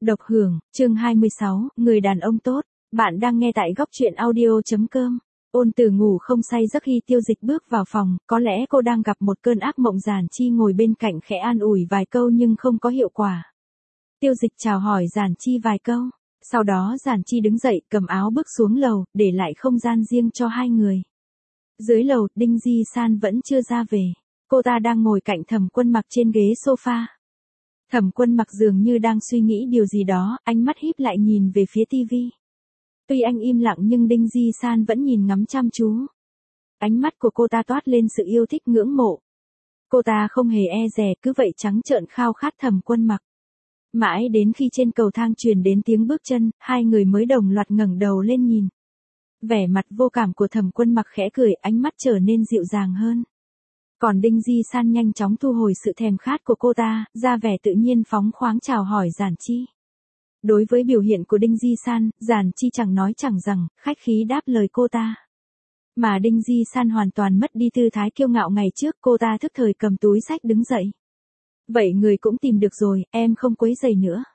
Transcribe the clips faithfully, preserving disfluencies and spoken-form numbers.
Độc hưởng, chương hai mươi sáu, người đàn ông tốt. Bạn đang nghe tại góc truyện audio.com. Ôn Từ ngủ không say giấc khi Tiêu Dịch bước vào phòng, có lẽ cô đang gặp một cơn ác mộng. Giản Chi ngồi bên cạnh khẽ an ủi vài câu nhưng không có hiệu quả. Tiêu Dịch chào hỏi Giản Chi vài câu, sau đó Giản Chi đứng dậy cầm áo bước xuống lầu, để lại không gian riêng cho hai người. Dưới lầu, Đinh Di San vẫn chưa ra về. Cô ta đang ngồi cạnh Thẩm Quân Mặc trên ghế sofa. Thẩm Quân Mặc dường như đang suy nghĩ điều gì đó, ánh mắt híp lại nhìn về phía tivi. Tuy anh im lặng nhưng Đinh Di San vẫn nhìn ngắm chăm chú. Ánh mắt của cô ta toát lên sự yêu thích ngưỡng mộ. Cô ta không hề e dè, cứ vậy trắng trợn khao khát Thẩm Quân Mặc. Mãi đến khi trên cầu thang truyền đến tiếng bước chân, hai người mới đồng loạt ngẩng đầu lên nhìn. Vẻ mặt vô cảm của Thẩm Quân Mặc khẽ cười, ánh mắt trở nên dịu dàng hơn. Còn Đinh Di San nhanh chóng thu hồi sự thèm khát của cô ta, ra vẻ tự nhiên phóng khoáng chào hỏi Giản Chi. Đối với biểu hiện của Đinh Di San, Giản Chi chẳng nói chẳng rằng, khách khí đáp lời cô ta. Mà Đinh Di San hoàn toàn mất đi tư thái kiêu ngạo ngày trước, cô ta thức thời cầm túi xách đứng dậy. Vậy người cũng tìm được rồi, em không quấy rầy nữa.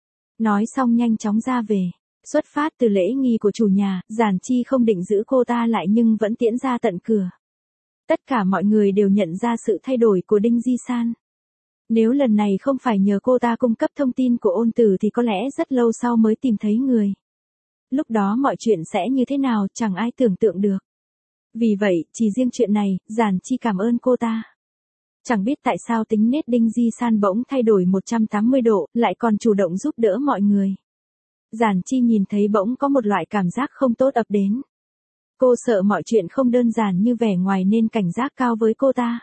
Nói xong nhanh chóng ra về. Xuất phát từ lễ nghi của chủ nhà, Giản Chi không định giữ cô ta lại nhưng vẫn tiễn ra tận cửa. Tất cả mọi người đều nhận ra sự thay đổi của Đinh Di San. Nếu lần này không phải nhờ cô ta cung cấp thông tin của Ôn Từ thì có lẽ rất lâu sau mới tìm thấy người. Lúc đó mọi chuyện sẽ như thế nào chẳng ai tưởng tượng được. Vì vậy, chỉ riêng chuyện này, Giản Chi cảm ơn cô ta. Chẳng biết tại sao tính nết Đinh Di San bỗng thay đổi một trăm tám mươi độ, lại còn chủ động giúp đỡ mọi người. Giản Chi nhìn thấy bỗng có một loại cảm giác không tốt ập đến. Cô sợ mọi chuyện không đơn giản như vẻ ngoài nên cảnh giác cao với cô ta.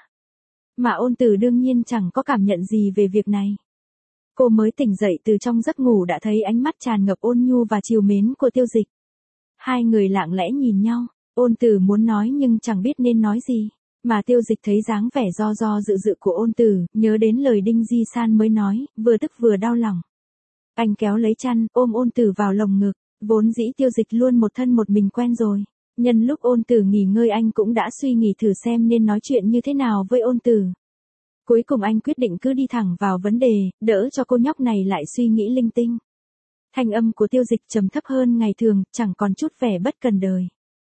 Mà Ôn Từ đương nhiên chẳng có cảm nhận gì về việc này. Cô mới tỉnh dậy từ trong giấc ngủ đã thấy ánh mắt tràn ngập ôn nhu và trìu mến của Tiêu Dịch. Hai người lặng lẽ nhìn nhau, Ôn Từ muốn nói nhưng chẳng biết nên nói gì. Mà Tiêu Dịch thấy dáng vẻ do do dự dự của Ôn Từ, nhớ đến lời Đinh Di San mới nói, vừa tức vừa đau lòng. Anh kéo lấy chăn, ôm Ôn Từ vào lồng ngực, vốn dĩ Tiêu Dịch luôn một thân một mình quen rồi. Nhân lúc Ôn Từ nghỉ ngơi anh cũng đã suy nghĩ thử xem nên nói chuyện như thế nào với Ôn Từ. Cuối cùng anh quyết định cứ đi thẳng vào vấn đề, đỡ cho cô nhóc này lại suy nghĩ linh tinh. Thanh âm của Tiêu Dịch trầm thấp hơn ngày thường, chẳng còn chút vẻ bất cần đời.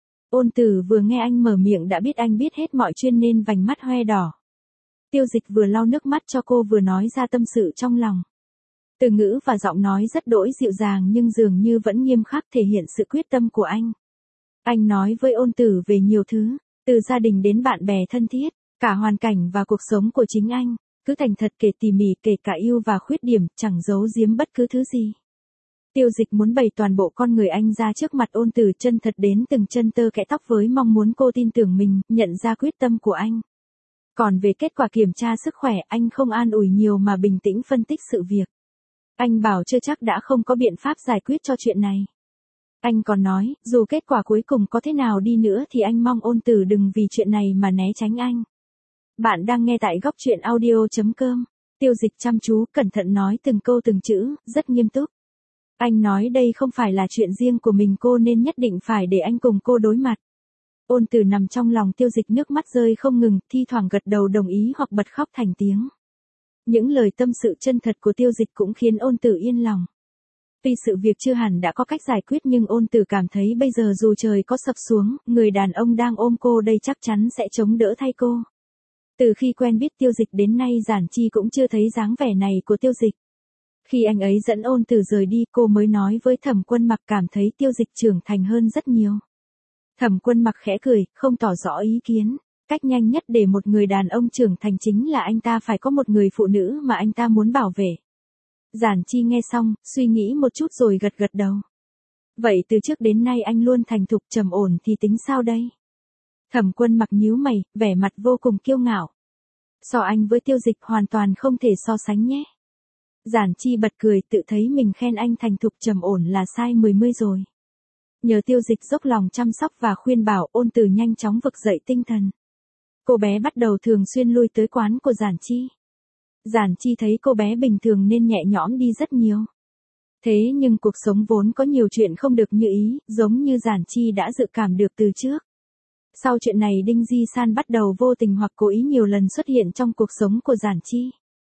Ôn Từ vừa nghe anh mở miệng đã biết anh biết hết mọi chuyện nên vành mắt hoe đỏ. Tiêu Dịch vừa lau nước mắt cho cô vừa nói ra tâm sự trong lòng. Từ ngữ và giọng nói rất đỗi dịu dàng nhưng dường như vẫn nghiêm khắc thể hiện sự quyết tâm của anh. Anh nói với Ôn Từ về nhiều thứ, từ gia đình đến bạn bè thân thiết, cả hoàn cảnh và cuộc sống của chính anh, cứ thành thật kể tỉ mỉ kể cả ưu và khuyết điểm, chẳng giấu giếm bất cứ thứ gì. Tiêu Dịch muốn bày toàn bộ con người anh ra trước mặt Ôn Từ chân thật đến từng chân tơ kẽ tóc với mong muốn cô tin tưởng mình, nhận ra quyết tâm của anh. Còn về kết quả kiểm tra sức khỏe anh không an ủi nhiều mà bình tĩnh phân tích sự việc. Anh bảo chưa chắc đã không có biện pháp giải quyết cho chuyện này. Anh còn nói, dù kết quả cuối cùng có thế nào đi nữa thì anh mong Ôn Từ đừng vì chuyện này mà né tránh anh. Bạn đang nghe tại góc truyện audio.com. Tiêu Dịch chăm chú, cẩn thận nói từng câu từng chữ, rất nghiêm túc. Anh nói đây không phải là chuyện riêng của mình cô nên nhất định phải để anh cùng cô đối mặt. Ôn Từ nằm trong lòng Tiêu Dịch nước mắt rơi không ngừng, thi thoảng gật đầu đồng ý hoặc bật khóc thành tiếng. Những lời tâm sự chân thật của Tiêu Dịch cũng khiến Ôn Từ yên lòng. Tuy sự việc chưa hẳn đã có cách giải quyết nhưng Ôn Từ cảm thấy bây giờ dù trời có sập xuống, người đàn ông đang ôm cô đây chắc chắn sẽ chống đỡ thay cô. Từ khi quen biết Tiêu Dịch đến nay Giản Chi cũng chưa thấy dáng vẻ này của Tiêu Dịch. Khi anh ấy dẫn Ôn Từ rời đi cô mới nói với Thẩm Quân Mặc cảm thấy Tiêu Dịch trưởng thành hơn rất nhiều. Thẩm Quân Mặc khẽ cười, không tỏ rõ ý kiến. Cách nhanh nhất để một người đàn ông trưởng thành chính là anh ta phải có một người phụ nữ mà anh ta muốn bảo vệ. Giản Chi nghe xong, suy nghĩ một chút rồi gật gật đầu. Vậy từ trước đến nay anh luôn thành thục trầm ổn thì tính sao đây? Thẩm Quân Mặc nhíu mày, vẻ mặt vô cùng kiêu ngạo. So anh với Tiêu Dịch hoàn toàn không thể so sánh nhé. Giản Chi bật cười, tự thấy mình khen anh thành thục trầm ổn là sai mười mươi rồi. Nhờ Tiêu Dịch dốc lòng chăm sóc và khuyên bảo, Ôn Từ nhanh chóng vực dậy tinh thần. Cô bé bắt đầu thường xuyên lui tới quán của Giản Chi. Giản Chi thấy cô bé bình thường nên nhẹ nhõm đi rất nhiều. Thế nhưng cuộc sống vốn có nhiều chuyện không được như ý, giống như Giản Chi đã dự cảm được từ trước. Sau chuyện này Đinh Di San bắt đầu vô tình hoặc cố ý nhiều lần xuất hiện trong cuộc sống của Giản Chi.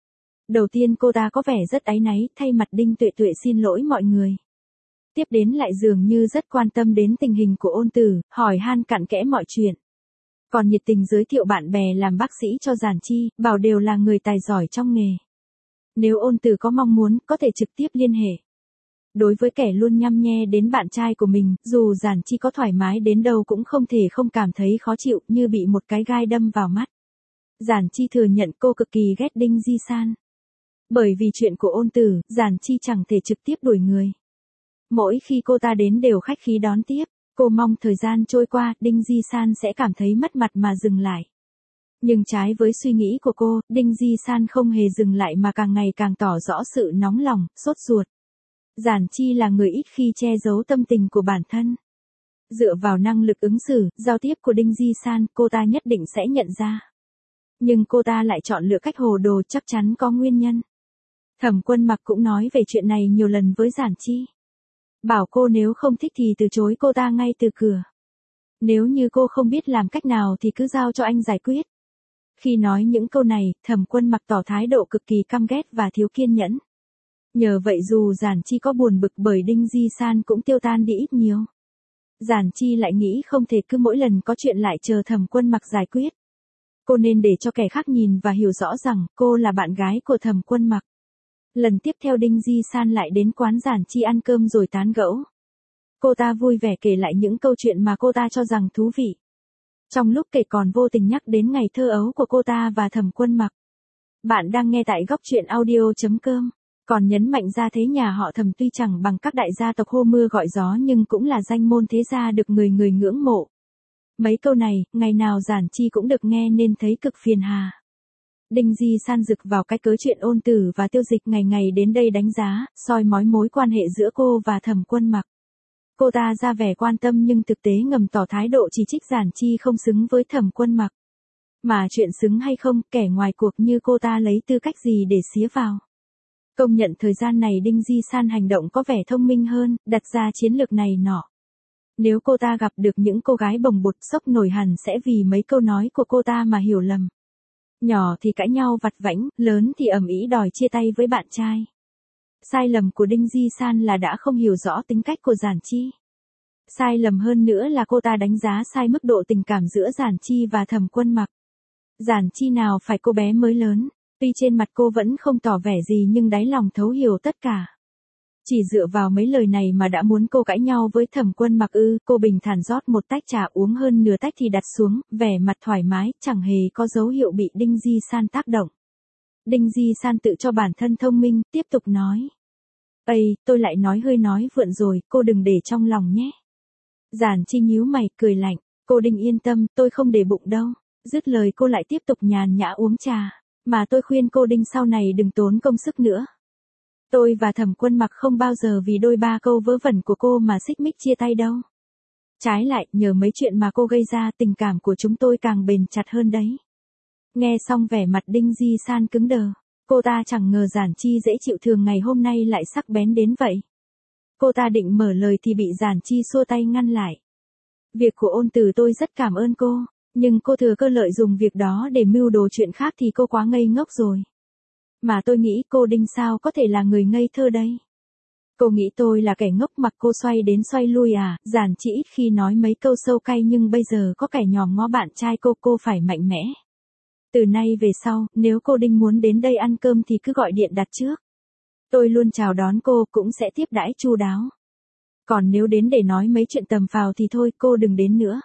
Đầu tiên cô ta có vẻ rất áy náy, thay mặt Đinh Tuệ Tuệ xin lỗi mọi người. Tiếp đến lại dường như rất quan tâm đến tình hình của Ôn Tử, hỏi han cặn kẽ mọi chuyện. Còn nhiệt tình giới thiệu bạn bè làm bác sĩ cho Giản Chi, bảo đều là người tài giỏi trong nghề. Nếu Ôn Tử có mong muốn, có thể trực tiếp liên hệ. Đối với kẻ luôn nhăm nhe đến bạn trai của mình, dù Giản Chi có thoải mái đến đâu cũng không thể không cảm thấy khó chịu, như bị một cái gai đâm vào mắt. Giản Chi thừa nhận cô cực kỳ ghét Đinh Di San. Bởi vì chuyện của Ôn Tử, Giản Chi chẳng thể trực tiếp đuổi người. Mỗi khi cô ta đến đều khách khí đón tiếp, cô mong thời gian trôi qua, Đinh Di San sẽ cảm thấy mất mặt mà dừng lại. Nhưng trái với suy nghĩ của cô, Đinh Di San không hề dừng lại mà càng ngày càng tỏ rõ sự nóng lòng, sốt ruột. Giản Chi là người ít khi che giấu tâm tình của bản thân. Dựa vào năng lực ứng xử, giao tiếp của Đinh Di San, cô ta nhất định sẽ nhận ra. Nhưng cô ta lại chọn lựa cách hồ đồ, chắc chắn có nguyên nhân. Thẩm Quân Mặc cũng nói về chuyện này nhiều lần với Giản Chi. Bảo cô nếu không thích thì từ chối cô ta ngay từ cửa. Nếu như cô không biết làm cách nào thì cứ giao cho anh giải quyết. Khi nói những câu này, Thẩm Quân Mặc tỏ thái độ cực kỳ căm ghét và thiếu kiên nhẫn. Nhờ vậy dù Giản Chi có buồn bực bởi Đinh Di San cũng tiêu tan đi ít nhiều. Giản Chi lại nghĩ không thể cứ mỗi lần có chuyện lại chờ Thẩm Quân Mặc giải quyết. Cô nên để cho kẻ khác nhìn và hiểu rõ rằng cô là bạn gái của Thẩm Quân Mặc. Lần tiếp theo Đinh Di San lại đến quán Giản Chi ăn cơm rồi tán gẫu. Cô ta vui vẻ kể lại những câu chuyện mà cô ta cho rằng thú vị. Trong lúc kể còn vô tình nhắc đến ngày thơ ấu của cô ta và Thẩm Quân Mặc. Bạn đang nghe tại góc truyện audio.com. Còn nhấn mạnh ra thế nhà họ Thẩm tuy chẳng bằng các đại gia tộc hô mưa gọi gió nhưng cũng là danh môn thế gia được người người ngưỡng mộ. Mấy câu này, ngày nào Giản Chi cũng được nghe nên thấy cực phiền hà. Đinh Di San rực vào cái cớ chuyện Ôn Tử và Tiêu Dịch ngày ngày đến đây đánh giá, soi mói mối quan hệ giữa cô và Thẩm Quân Mặc. Cô ta ra vẻ quan tâm nhưng thực tế ngầm tỏ thái độ chỉ trích Giản Chi không xứng với Thẩm Quân Mặc. Mà chuyện xứng hay không, kẻ ngoài cuộc như cô ta lấy tư cách gì để xía vào. Công nhận thời gian này Đinh Di San hành động có vẻ thông minh hơn, đặt ra chiến lược này nọ. Nếu cô ta gặp được những cô gái bồng bột sốc nổi hẳn sẽ vì mấy câu nói của cô ta mà hiểu lầm. Nhỏ thì cãi nhau vặt vãnh, lớn thì ầm ĩ đòi chia tay với bạn trai. Sai lầm của Đinh Di San là đã không hiểu rõ tính cách của Giản Chi. Sai lầm hơn nữa là cô ta đánh giá sai mức độ tình cảm giữa Giản Chi và Thẩm Quân Mặc. Giản Chi nào phải cô bé mới lớn, tuy trên mặt cô vẫn không tỏ vẻ gì nhưng đáy lòng thấu hiểu tất cả. Chỉ dựa vào mấy lời này mà đã muốn cô cãi nhau với Thẩm Quân Mặc ư, cô bình thản rót một tách trà uống hơn nửa tách thì đặt xuống, vẻ mặt thoải mái, chẳng hề có dấu hiệu bị Đinh Di San tác động. Đinh Di San tự cho bản thân thông minh, tiếp tục nói. Ây, tôi lại nói hơi nói vượn rồi, cô đừng để trong lòng nhé. Giản Chi nhíu mày, cười lạnh, cô Đinh yên tâm, tôi không để bụng đâu. Dứt lời cô lại tiếp tục nhàn nhã uống trà, mà tôi khuyên cô Đinh sau này đừng tốn công sức nữa. Tôi và Thẩm Quân Mặc không bao giờ vì đôi ba câu vớ vẩn của cô mà xích mích chia tay đâu. Trái lại, nhờ mấy chuyện mà cô gây ra tình cảm của chúng tôi càng bền chặt hơn đấy. Nghe xong vẻ mặt Đinh Di San cứng đờ, cô ta chẳng ngờ Giản Chi dễ chịu thường ngày hôm nay lại sắc bén đến vậy. Cô ta định mở lời thì bị Giản Chi xua tay ngăn lại. Việc của Ôn Tử tôi rất cảm ơn cô, nhưng cô thừa cơ lợi dụng việc đó để mưu đồ chuyện khác thì cô quá ngây ngốc rồi. Mà tôi nghĩ cô Đinh sao có thể là người ngây thơ đây. Cô nghĩ tôi là kẻ ngốc mặc cô xoay đến xoay lui à, Giản Chi ít khi nói mấy câu sâu cay nhưng bây giờ có kẻ nhòm ngó bạn trai cô, cô phải mạnh mẽ. Từ nay về sau, nếu cô Đinh muốn đến đây ăn cơm thì cứ gọi điện đặt trước. Tôi luôn chào đón cô, cũng sẽ tiếp đãi chu đáo. Còn nếu đến để nói mấy chuyện tầm phào thì thôi, cô đừng đến nữa.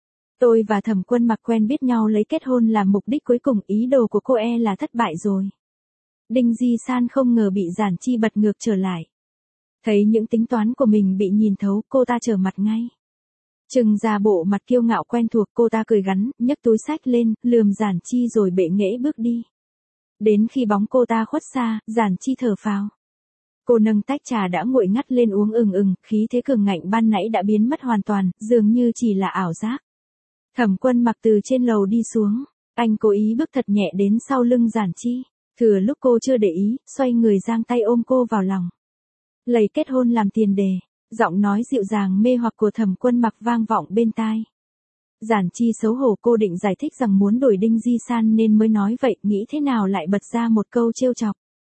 Tôi và Thẩm Quân Mặc quen biết nhau lấy kết hôn làm mục đích cuối cùng, ý đồ của cô e là thất bại rồi. Đinh Di San không ngờ bị Giản Chi bật ngược trở lại. Thấy những tính toán của mình bị nhìn thấu, cô ta trở mặt ngay. Trừng ra bộ mặt kiêu ngạo quen thuộc, cô ta cười gắn, nhấc túi xách lên, lườm Giản Chi rồi bệ nghễ bước đi. Đến khi bóng cô ta khuất xa, Giản Chi thở phào. Cô nâng tách trà đã nguội ngắt lên uống ừng ừng, khí thế cường ngạnh ban nãy đã biến mất hoàn toàn, dường như chỉ là ảo giác. Thẩm Quân Mặc từ trên lầu đi xuống, anh cố ý bước thật nhẹ đến sau lưng Giản Chi, thừa lúc cô chưa để ý, xoay người giang tay ôm cô vào lòng. Lấy kết hôn làm tiền đề, giọng nói dịu dàng mê hoặc của Thẩm Quân Mặc vang vọng bên tai. Giản Chi xấu hổ, cô định giải thích rằng muốn đổi Đinh Di San nên mới nói vậy, nghĩ thế nào lại bật ra một câu trêu chọc.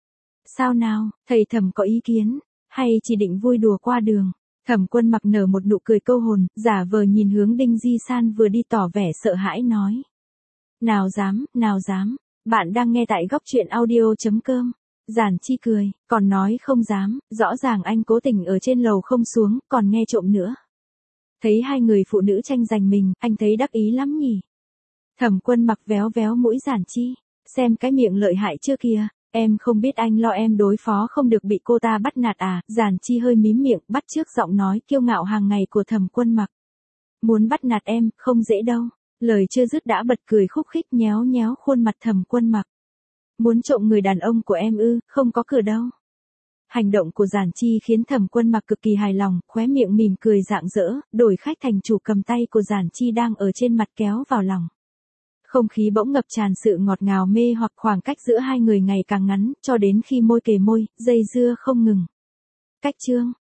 Sao nào, thầy Thẩm có ý kiến, hay chỉ định vui đùa qua đường? Thẩm Quân Mặc nở một nụ cười câu hồn, giả vờ nhìn hướng Đinh Di San vừa đi tỏ vẻ sợ hãi nói. Nào dám, nào dám, bạn đang nghe tại góc truyện audio.com. Giản Chi cười, còn nói không dám, rõ ràng anh cố tình ở trên lầu không xuống, còn nghe trộm nữa. Thấy hai người phụ nữ tranh giành mình, anh thấy đắc ý lắm nhỉ. Thẩm Quân Mặc véo véo mũi Giản Chi, xem cái miệng lợi hại chưa kìa, em không biết anh lo em đối phó không được bị cô ta bắt nạt à. Giản Chi hơi mím miệng, bắt chước giọng nói kiêu ngạo hàng ngày của Thẩm Quân Mặc. Muốn bắt nạt em, không dễ đâu. Lời chưa dứt đã bật cười khúc khích nhéo nhéo khuôn mặt Thẩm Quân Mặc. Muốn trộm người đàn ông của em ư, không có cửa đâu. Hành động của Giản Chi khiến Thẩm Quân Mặc cực kỳ hài lòng, khóe miệng mỉm cười rạng rỡ, đổi khách thành chủ cầm tay của Giản Chi đang ở trên mặt kéo vào lòng. Không khí bỗng ngập tràn sự ngọt ngào mê hoặc, khoảng cách giữa hai người ngày càng ngắn, cho đến khi môi kề môi, dây dưa không ngừng. Cách chương